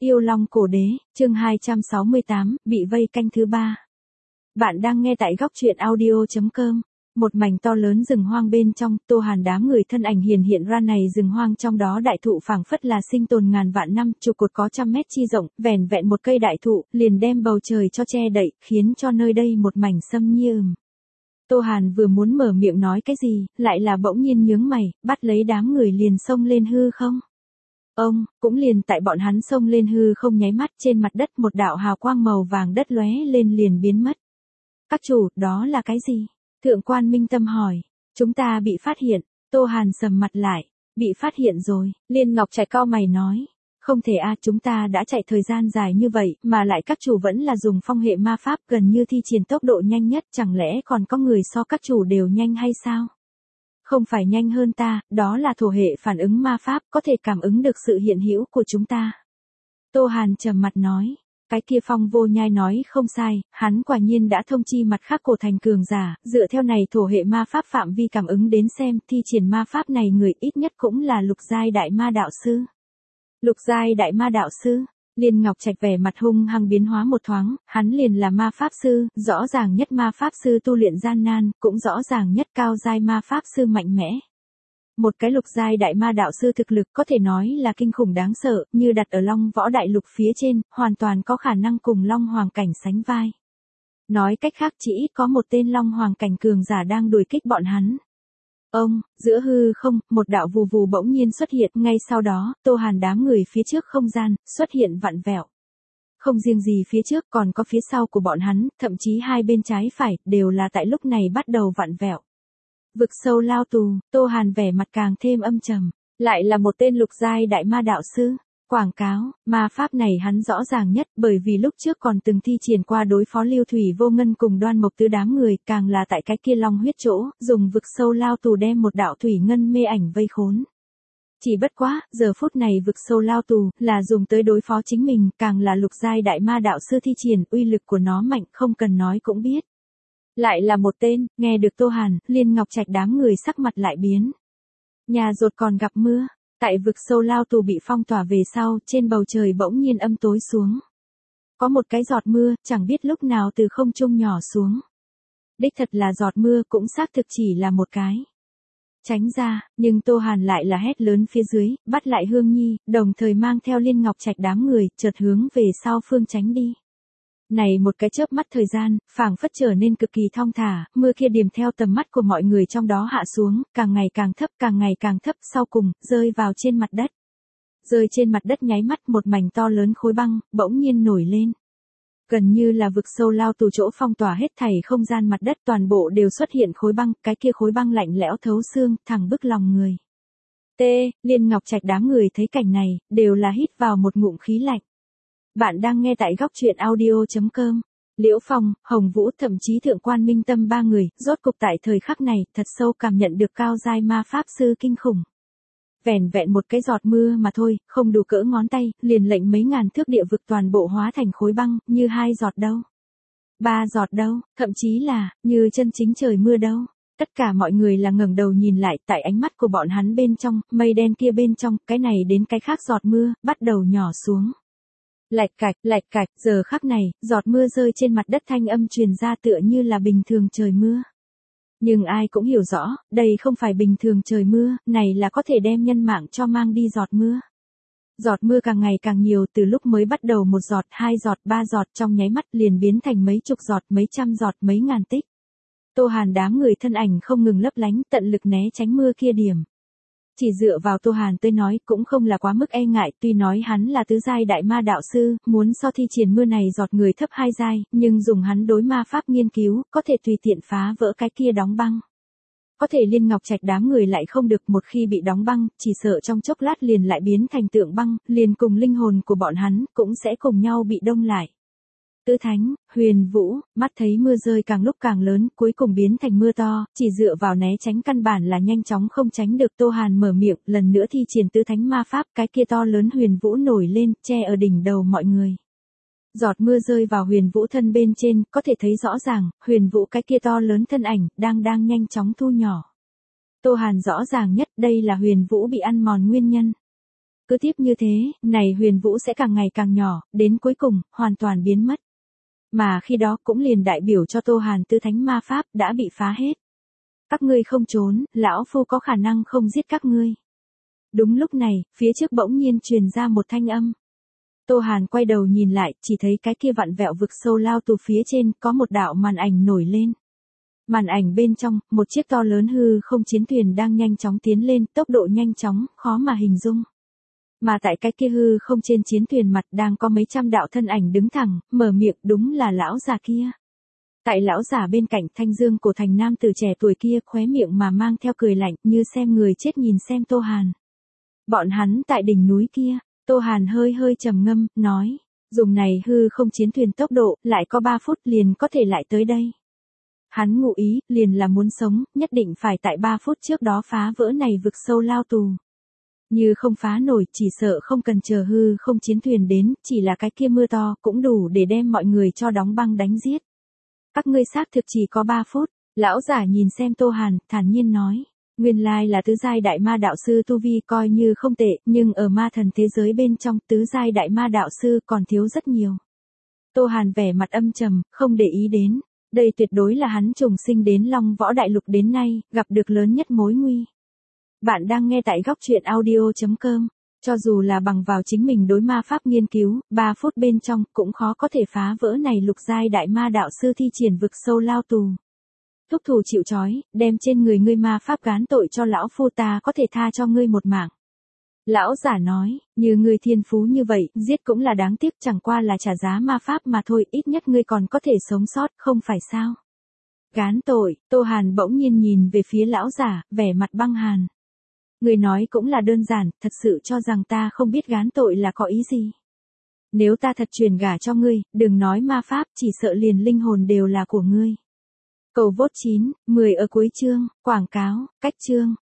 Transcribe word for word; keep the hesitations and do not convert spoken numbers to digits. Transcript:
Yêu Long Cổ Đế, chương hai trăm sáu mươi tám, bị vây canh thứ ba. Bạn đang nghe tại góc truyện audio chấm com. Một mảnh to lớn rừng hoang bên trong, Tô Hàn đám người thân ảnh hiển hiện ra này rừng hoang trong đó đại thụ phảng phất là sinh tồn ngàn vạn năm, trụ cột có trăm mét chi rộng, vẻn vẹn một cây đại thụ, liền đem bầu trời cho che đậy, khiến cho nơi đây một mảnh xâm nhi ừm. Tô Hàn vừa muốn mở miệng nói cái gì, lại là bỗng nhiên nhướng mày, bắt lấy đám người liền xông lên hư không. Ông, cũng liền tại bọn hắn xông lên hư không nháy mắt, trên mặt đất một đạo hào quang màu vàng đất lóe lên liền biến mất. Các chủ, đó là cái gì? Thượng quan Minh Tâm hỏi. Chúng ta bị phát hiện. Tô Hàn sầm mặt lại. Bị phát hiện rồi. Liên Ngọc Trạch cau mày nói. Không thể a, chúng ta đã chạy thời gian dài như vậy, mà lại các chủ vẫn là dùng phong hệ ma pháp gần như thi triển tốc độ nhanh nhất, chẳng lẽ còn có người so các chủ đều nhanh hay sao? Không phải nhanh hơn ta, đó là thổ hệ phản ứng ma pháp, có thể cảm ứng được sự hiện hữu của chúng ta. Tô Hàn trầm mặt nói. Cái kia Phong Vô Nhai nói không sai, hắn quả nhiên đã thông chi mặt khác cổ thành cường giả, dựa theo này thổ hệ ma pháp phạm vi cảm ứng đến xem, thi triển ma pháp này người ít nhất cũng là lục giai đại ma đạo sư. Lục giai đại ma đạo sư? Liên Ngọc Trạch vẻ mặt hung hăng biến hóa một thoáng, hắn liền là ma pháp sư, rõ ràng nhất ma pháp sư tu luyện gian nan, cũng rõ ràng nhất cao giai ma pháp sư mạnh mẽ. Một cái lục giai đại ma đạo sư thực lực có thể nói là kinh khủng đáng sợ, như đặt ở Long Võ Đại Lục phía trên, hoàn toàn có khả năng cùng Long Hoàng cảnh sánh vai. Nói cách khác chỉ có một tên Long Hoàng cảnh cường giả đang đuổi kích bọn hắn. Ông, giữa hư không, một đạo vù vù bỗng nhiên xuất hiện, ngay sau đó, Tô Hàn đám người phía trước không gian, xuất hiện vặn vẹo. Không riêng gì phía trước còn có phía sau của bọn hắn, thậm chí hai bên trái phải, đều là tại lúc này bắt đầu vặn vẹo. Vực sâu lao tù, Tô Hàn vẻ mặt càng thêm âm trầm, lại là một tên lục giai đại ma đạo sư. Quảng cáo, ma pháp này hắn rõ ràng nhất bởi vì lúc trước còn từng thi triển qua đối phó Lưu Thủy Vô Ngân cùng Đoan Mộc Tứ đám người, càng là tại cái kia long huyết chỗ, dùng vực sâu lao tù đem một đạo thủy ngân mê ảnh vây khốn. Chỉ bất quá, giờ phút này vực sâu lao tù, là dùng tới đối phó chính mình, càng là lục giai đại ma đạo sư thi triển, uy lực của nó mạnh không cần nói cũng biết. Lại là một tên, nghe được Tô Hàn, Liên Ngọc Trạch đám người sắc mặt lại biến. Nhà rột còn gặp mưa, tại vực sâu lao tù bị phong tỏa về sau, trên bầu trời bỗng nhiên âm tối xuống. Có một cái giọt mưa, chẳng biết lúc nào từ không trung nhỏ xuống. Đích thật là giọt mưa cũng xác thực chỉ là một cái. Tránh ra, nhưng Tô Hàn lại là hét lớn phía dưới, bắt lại Hương Nhi, đồng thời mang theo Liên Ngọc Trạch đám người, chợt hướng về sau phương tránh đi. Này một cái chớp mắt thời gian, phảng phất trở nên cực kỳ thong thả, mưa kia điềm theo tầm mắt của mọi người trong đó hạ xuống, càng ngày càng thấp, càng ngày càng thấp, sau cùng, rơi vào trên mặt đất. Rơi trên mặt đất nháy mắt một mảnh to lớn khối băng, bỗng nhiên nổi lên. Gần như là vực sâu lao tù chỗ phong tỏa hết thảy không gian mặt đất toàn bộ đều xuất hiện khối băng, cái kia khối băng lạnh lẽo thấu xương, thẳng bức lòng người. T, Liên Ngọc Trạch đám người thấy cảnh này, đều là hít vào một ngụm khí lạnh. Bạn đang nghe tại góc truyện audio chấm com. Liễu Phong, Hồng Vũ thậm chí Thượng quan Minh Tâm ba người, rốt cục tại thời khắc này, thật sâu cảm nhận được cao giai ma pháp sư kinh khủng. Vẻn vẹn một cái giọt mưa mà thôi, không đủ cỡ ngón tay, liền lệnh mấy ngàn thước địa vực toàn bộ hóa thành khối băng, như hai giọt đâu. Ba giọt đâu, thậm chí là, như chân chính trời mưa đâu. Tất cả mọi người là ngẩng đầu nhìn lại, tại ánh mắt của bọn hắn bên trong, mây đen kia bên trong, cái này đến cái khác giọt mưa, bắt đầu nhỏ xuống. Lạch cạch, lạch cạch, giờ khắc này, giọt mưa rơi trên mặt đất thanh âm truyền ra tựa như là bình thường trời mưa. Nhưng ai cũng hiểu rõ, đây không phải bình thường trời mưa, này là có thể đem nhân mạng cho mang đi giọt mưa. Giọt mưa càng ngày càng nhiều, từ lúc mới bắt đầu một giọt, hai giọt, ba giọt trong nháy mắt liền biến thành mấy chục giọt, mấy trăm giọt, mấy ngàn tích. Tô Hàn đám người thân ảnh không ngừng lấp lánh, tận lực né tránh mưa kia điểm. Chỉ dựa vào Tô Hàn tới nói cũng không là quá mức e ngại, tuy nói hắn là tứ giai đại ma đạo sư, muốn so thi triển mưa này giọt người thấp hai giai, nhưng dùng hắn đối ma pháp nghiên cứu, có thể tùy tiện phá vỡ cái kia đóng băng. Có thể Liên Ngọc Trạch đám người lại không được, một khi bị đóng băng, chỉ sợ trong chốc lát liền lại biến thành tượng băng, liền cùng linh hồn của bọn hắn, cũng sẽ cùng nhau bị đông lại. Tứ Thánh, Huyền Vũ, mắt thấy mưa rơi càng lúc càng lớn, cuối cùng biến thành mưa to, chỉ dựa vào né tránh căn bản là nhanh chóng không tránh được. Tô Hàn mở miệng, lần nữa thi triển Tứ Thánh ma pháp, cái kia to lớn Huyền Vũ nổi lên, che ở đỉnh đầu mọi người. Giọt mưa rơi vào Huyền Vũ thân bên trên, có thể thấy rõ ràng, Huyền Vũ cái kia to lớn thân ảnh, đang đang nhanh chóng thu nhỏ. Tô Hàn rõ ràng nhất, đây là Huyền Vũ bị ăn mòn nguyên nhân. Cứ tiếp như thế, này huyền vũ sẽ càng ngày càng nhỏ, đến cuối cùng, hoàn toàn biến mất. Mà khi đó cũng liền đại biểu cho Tô Hàn tứ thánh ma pháp đã bị phá hết. Các ngươi không trốn, lão phu có khả năng không giết các ngươi. Đúng lúc này, phía trước bỗng nhiên truyền ra một thanh âm. Tô Hàn quay đầu nhìn lại, chỉ thấy cái kia vặn vẹo vực sâu lao tù phía trên có một đạo màn ảnh nổi lên. Màn ảnh bên trong, một chiếc to lớn hư không chiến thuyền đang nhanh chóng tiến lên, tốc độ nhanh chóng, khó mà hình dung. Mà tại cái kia hư không trên chiến thuyền mặt đang có mấy trăm đạo thân ảnh đứng thẳng, mở miệng, đúng là lão già kia. Tại lão già bên cạnh thanh dương cổ thành nam tử trẻ tuổi kia khóe miệng mà mang theo cười lạnh như xem người chết nhìn xem Tô Hàn. Bọn hắn tại đỉnh núi kia, Tô Hàn hơi hơi trầm ngâm, nói, dùng này hư không chiến thuyền tốc độ, lại có ba phút liền có thể lại tới đây. Hắn ngụ ý, liền là muốn sống, nhất định phải tại ba phút trước đó phá vỡ này vực sâu lao tù. Như không phá nổi, chỉ sợ không cần chờ hư không chiến thuyền đến, chỉ là cái kia mưa to cũng đủ để đem mọi người cho đóng băng đánh giết. Các ngươi xác thực chỉ có ba phút, lão giả nhìn xem Tô Hàn, thản nhiên nói. Nguyên lai là tứ giai đại ma đạo sư tu vi coi như không tệ, nhưng ở ma thần thế giới bên trong tứ giai đại ma đạo sư còn thiếu rất nhiều. Tô Hàn vẻ mặt âm trầm, không để ý đến. Đây tuyệt đối là hắn trùng sinh đến Long Võ Đại Lục đến nay, gặp được lớn nhất mối nguy. Bạn đang nghe tại góc truyện audio chấm com. Cho dù là bằng vào chính mình đối ma pháp nghiên cứu, ba phút bên trong cũng khó có thể phá vỡ này lục giai đại ma đạo sư thi triển vực sâu lao tù. Thúc thủ chịu trói, đem trên người ngươi ma pháp gán tội cho lão phu, ta có thể tha cho ngươi một mạng. Lão giả nói, như ngươi thiên phú như vậy, giết cũng là đáng tiếc, chẳng qua là trả giá ma pháp mà thôi, ít nhất ngươi còn có thể sống sót, không phải sao? Gán tội, Tô Hàn bỗng nhiên nhìn về phía lão giả, vẻ mặt băng hàn. Người nói cũng là đơn giản, thật sự cho rằng ta không biết gán tội là có ý gì. Nếu ta thật truyền gả cho ngươi, đừng nói ma pháp, chỉ sợ liền linh hồn đều là của ngươi. Cầu vote chín, mười ở cuối chương, quảng cáo, cách chương.